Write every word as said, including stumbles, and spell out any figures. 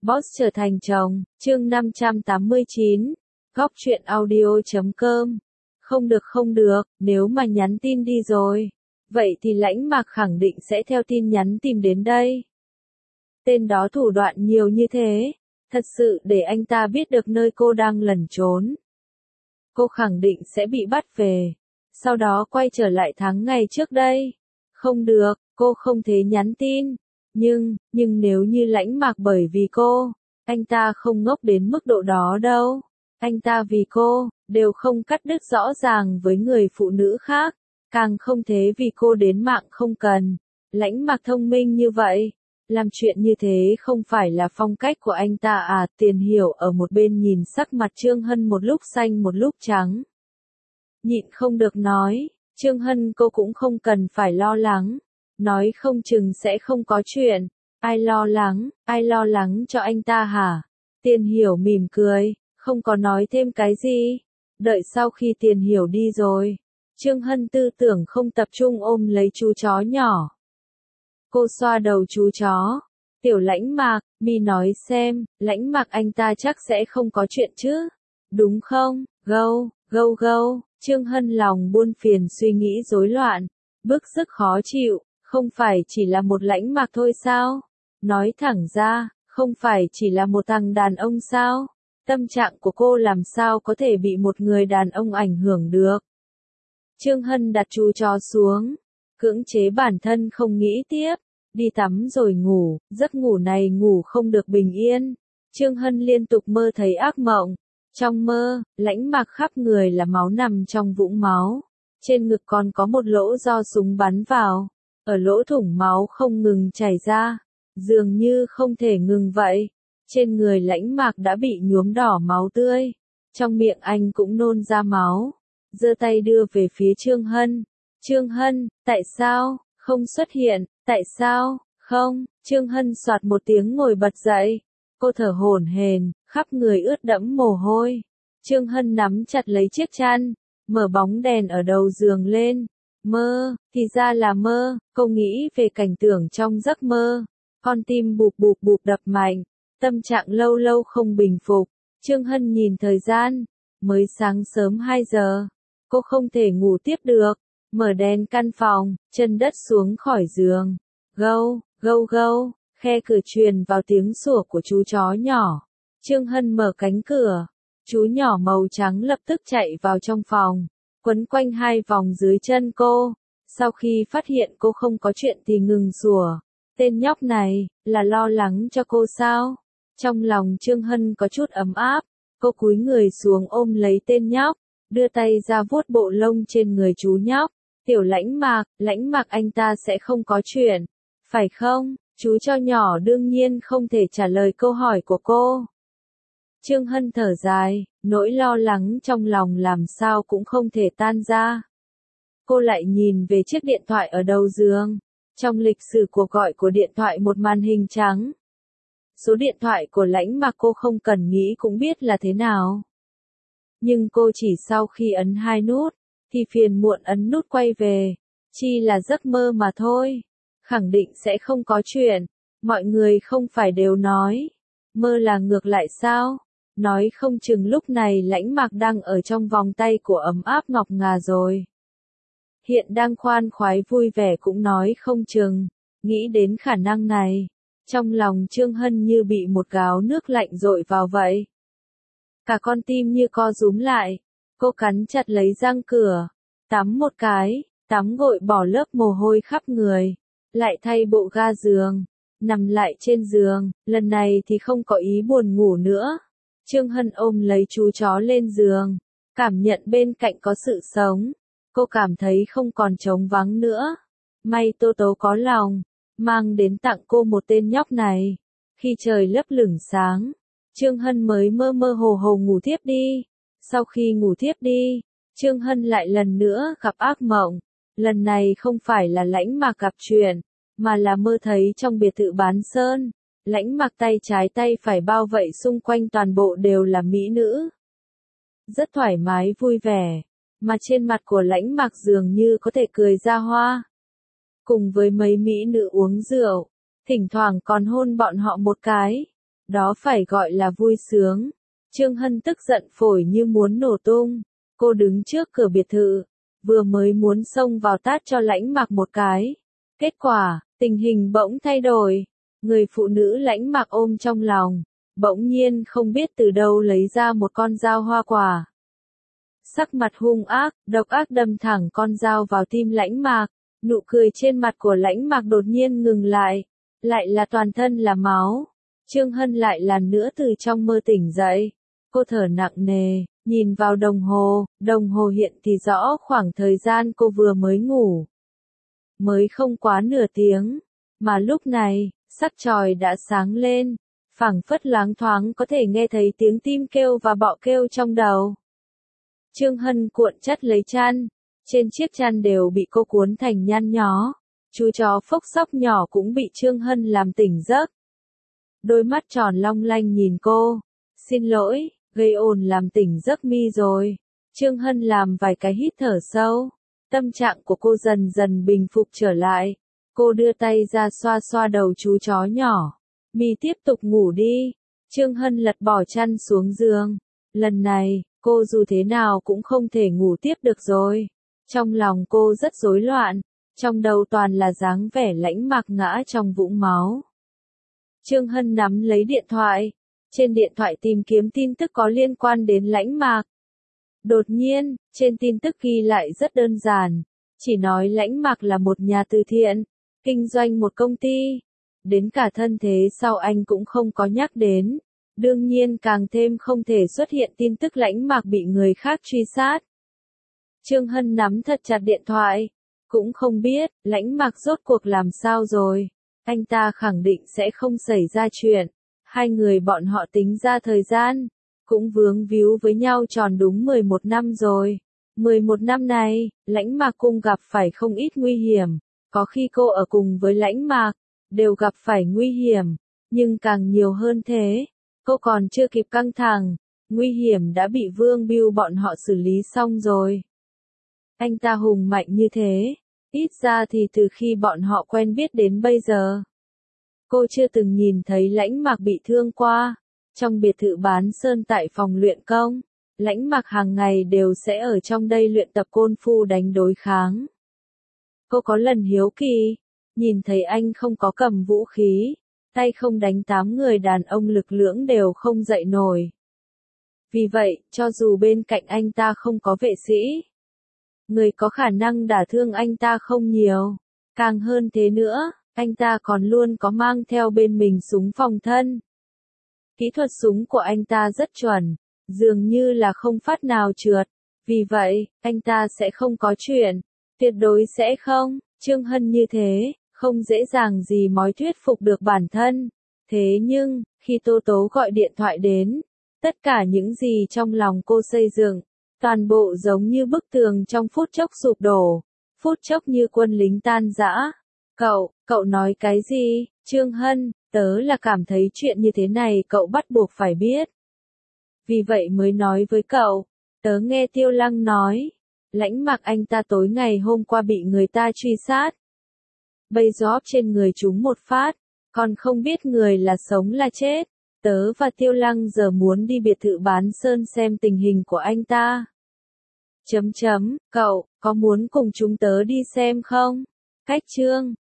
Boss trở thành chồng, chương năm trăm tám mươi chín, góc truyện audio chấm com. Không được không được, nếu mà nhắn tin đi rồi, vậy thì Lãnh Mạc khẳng định sẽ theo tin nhắn tìm đến đây. Tên đó thủ đoạn nhiều như thế, thật sự để anh ta biết được nơi cô đang lẩn trốn. Cô khẳng định sẽ bị bắt về, sau đó quay trở lại tháng ngày trước đây. Không được, cô không thể nhắn tin. Nhưng, nhưng nếu như Lãnh Mạc bởi vì cô, anh ta không ngốc đến mức độ đó đâu. Anh ta vì cô, đều không cắt đứt rõ ràng với người phụ nữ khác, càng không thế vì cô đến mạng không cần. Lãnh Mạc thông minh như vậy, làm chuyện như thế không phải là phong cách của anh ta à? Tiền Hiểu ở một bên nhìn sắc mặt Trương Hân một lúc xanh một lúc trắng. Nhịn không được nói, Trương Hân cô cũng không cần phải lo lắng. Nói không chừng sẽ không có chuyện. Ai lo lắng, ai lo lắng cho anh ta hả? Tiền Hiểu mỉm cười, không có nói thêm cái gì. Đợi sau khi Tiền Hiểu đi rồi, Trương Hân tư tưởng không tập trung ôm lấy chú chó nhỏ. Cô xoa đầu chú chó. Tiểu Lãnh Mạc, mi nói xem, Lãnh Mạc anh ta chắc sẽ không có chuyện chứ? Đúng không? Gâu, gâu gâu. Trương Hân lòng buồn phiền suy nghĩ rối loạn, bức sức khó chịu. Không phải chỉ là một Lãnh Mạc thôi sao? Nói thẳng ra, không phải chỉ là một thằng đàn ông sao? Tâm trạng của cô làm sao có thể bị một người đàn ông ảnh hưởng được? Trương Hân đặt chú chó xuống, cưỡng chế bản thân không nghĩ tiếp, đi tắm rồi ngủ, giấc ngủ này ngủ không được bình yên. Trương Hân liên tục mơ thấy ác mộng. Trong mơ, Lãnh Mạc khắp người là máu nằm trong vũng máu. Trên ngực còn có một lỗ do súng bắn vào. Ở lỗ thủng máu không ngừng chảy ra, dường như không thể ngừng vậy. Trên người Lãnh Mạc đã bị nhuốm đỏ máu tươi, trong miệng anh cũng nôn ra máu. Giơ tay đưa về phía Trương Hân. Trương Hân, tại sao không xuất hiện? Tại sao không? Trương Hân soạt một tiếng ngồi bật dậy. Cô thở hổn hển, khắp người ướt đẫm mồ hôi. Trương Hân nắm chặt lấy chiếc chăn, mở bóng đèn ở đầu giường lên. Mơ, thì ra là mơ. Cô nghĩ về cảnh tượng trong giấc mơ. Con tim bụp bụp bụp đập mạnh, tâm trạng lâu lâu không bình phục. Trương Hân nhìn thời gian, mới sáng sớm hai giờ. Cô không thể ngủ tiếp được, mở đèn căn phòng, chân đất xuống khỏi giường. Gâu, gâu gâu, khe cửa truyền vào tiếng sủa của chú chó nhỏ. Trương Hân mở cánh cửa, chú nhỏ màu trắng lập tức chạy vào trong phòng, quấn quanh hai vòng dưới chân cô. Sau khi phát hiện cô không có chuyện thì ngừng sủa. Tên nhóc này, là lo lắng cho cô sao? Trong lòng Trương Hân có chút ấm áp, cô cúi người xuống ôm lấy tên nhóc, đưa tay ra vuốt bộ lông trên người chú nhóc. Tiểu Lãnh Mạc, Lãnh Mạc anh ta sẽ không có chuyện, phải không? Chú cho nhỏ đương nhiên không thể trả lời câu hỏi của cô. Trương Hân thở dài, nỗi lo lắng trong lòng làm sao cũng không thể tan ra. Cô lại nhìn về chiếc điện thoại ở đầu giường. Trong lịch sử cuộc gọi của điện thoại một màn hình trắng. Số điện thoại của Lãnh Mạc cô không cần nghĩ cũng biết là thế nào. Nhưng cô chỉ sau khi ấn hai nút, thì phiền muộn ấn nút quay về. Chỉ là giấc mơ mà thôi. Khẳng định sẽ không có chuyện. Mọi người không phải đều nói. Mơ là ngược lại sao? Nói không chừng lúc này Lãnh Mạc đang ở trong vòng tay của ấm áp ngọc ngà rồi. Hiện đang khoan khoái vui vẻ cũng nói không chừng. Nghĩ đến khả năng này, trong lòng Trương Hân như bị một gáo nước lạnh dội vào vậy. Cả con tim như co rúm lại. Cô cắn chặt lấy răng cửa, tắm một cái, tắm gội bỏ lớp mồ hôi khắp người, lại thay bộ ga giường, nằm lại trên giường. Lần này thì không có ý buồn ngủ nữa. Trương Hân ôm lấy chú chó lên giường, cảm nhận bên cạnh có sự sống. Cô cảm thấy không còn trống vắng nữa. May Tô Tố có lòng, mang đến tặng cô một tên nhóc này. Khi trời lấp lửng sáng, Trương Hân mới mơ mơ hồ hồ ngủ thiếp đi. Sau khi ngủ thiếp đi, Trương Hân lại lần nữa gặp ác mộng. Lần này không phải là Lãnh Mạc gặp chuyện, mà là mơ thấy trong biệt thự Bán Sơn. Lãnh Mạc tay trái tay phải bao vây xung quanh toàn bộ đều là mỹ nữ. Rất thoải mái vui vẻ. Mà trên mặt của Lãnh Mạc dường như có thể cười ra hoa. Cùng với mấy mỹ nữ uống rượu, thỉnh thoảng còn hôn bọn họ một cái. Đó phải gọi là vui sướng. Trương Hân tức giận phổi như muốn nổ tung. Cô đứng trước cửa biệt thự, vừa mới muốn xông vào tát cho Lãnh Mạc một cái. Kết quả, tình hình bỗng thay đổi. Người phụ nữ Lãnh Mạc ôm trong lòng, bỗng nhiên không biết từ đâu lấy ra một con dao hoa quả. Sắc mặt hung ác, độc ác đâm thẳng con dao vào tim Lãnh Mạc. Nụ cười trên mặt của Lãnh Mạc đột nhiên ngừng lại. Lại là toàn thân là máu. Trương Hân lại lần nữa từ trong mơ tỉnh dậy. Cô thở nặng nề, nhìn vào đồng hồ, đồng hồ hiện thì rõ khoảng thời gian cô vừa mới ngủ. Mới không quá nửa tiếng, mà lúc này, sắc trời đã sáng lên, phảng phất loáng thoáng có thể nghe thấy tiếng tim kêu và bọ kêu trong đầu. Trương Hân cuộn chặt lấy chăn, trên chiếc chăn đều bị cô cuốn thành nhăn nhó, chú chó phốc xóc nhỏ cũng bị Trương Hân làm tỉnh giấc. Đôi mắt tròn long lanh nhìn cô, xin lỗi, gây ồn làm tỉnh giấc mi rồi. Trương Hân làm vài cái hít thở sâu, tâm trạng của cô dần dần bình phục trở lại. Cô đưa tay ra xoa xoa đầu chú chó nhỏ. Mi tiếp tục ngủ đi. Trương Hân lật bỏ chăn xuống giường. Lần này, cô dù thế nào cũng không thể ngủ tiếp được rồi. Trong lòng cô rất rối loạn, trong đầu toàn là dáng vẻ Lãnh Mạc ngã trong vũng máu. Trương Hân nắm lấy điện thoại, trên điện thoại tìm kiếm tin tức có liên quan đến Lãnh Mạc. Đột nhiên, trên tin tức ghi lại rất đơn giản, chỉ nói Lãnh Mạc là một nhà từ thiện, kinh doanh một công ty, đến cả thân thế sau anh cũng không có nhắc đến, đương nhiên càng thêm không thể xuất hiện tin tức Lãnh Mạc bị người khác truy sát. Trương Hân nắm thật chặt điện thoại, cũng không biết, Lãnh Mạc rốt cuộc làm sao rồi, anh ta khẳng định sẽ không xảy ra chuyện, hai người bọn họ tính ra thời gian, cũng vướng víu với nhau tròn đúng mười một năm rồi. mười một năm này, Lãnh Mạc Cung gặp phải không ít nguy hiểm, có khi cô ở cùng với Lãnh Mạc, đều gặp phải nguy hiểm, nhưng càng nhiều hơn thế, cô còn chưa kịp căng thẳng, nguy hiểm đã bị Vương Bưu bọn họ xử lý xong rồi. Anh ta hùng mạnh như thế, ít ra thì từ khi bọn họ quen biết đến bây giờ, cô chưa từng nhìn thấy Lãnh Mạc bị thương qua. Trong biệt thự bán sơn tại phòng luyện công, Lãnh Mạc hàng ngày đều sẽ ở trong đây luyện tập côn phu đánh đối kháng. Cô có lần hiếu kỳ, nhìn thấy anh không có cầm vũ khí, tay không đánh tám người đàn ông lực lưỡng đều không dậy nổi. Vì vậy, cho dù bên cạnh anh ta không có vệ sĩ, người có khả năng đả thương anh ta không nhiều. Càng hơn thế nữa, anh ta còn luôn có mang theo bên mình súng phòng thân. Kỹ thuật súng của anh ta rất chuẩn, dường như là không phát nào trượt. Vì vậy, anh ta sẽ không có chuyện. Tuyệt đối sẽ không. Trương Hân như thế, không dễ dàng gì mói thuyết phục được bản thân. Thế nhưng, khi Tô Tố gọi điện thoại đến, tất cả những gì trong lòng cô xây dựng, toàn bộ giống như bức tường trong phút chốc sụp đổ, phút chốc như quân lính tan rã. Cậu, cậu nói cái gì? Trương Hân, tớ là cảm thấy chuyện như thế này cậu bắt buộc phải biết. Vì vậy mới nói với cậu, tớ nghe Tiêu Lăng nói, Lãnh Mạc anh ta tối ngày hôm qua bị người ta truy sát. Bây giờ trên người chúng một phát, còn không biết người là sống là chết. Tớ và Tiêu Lăng giờ muốn đi biệt thự bán sơn xem tình hình của anh ta. Chấm chấm, cậu, có muốn cùng chúng tớ đi xem không? Cách chương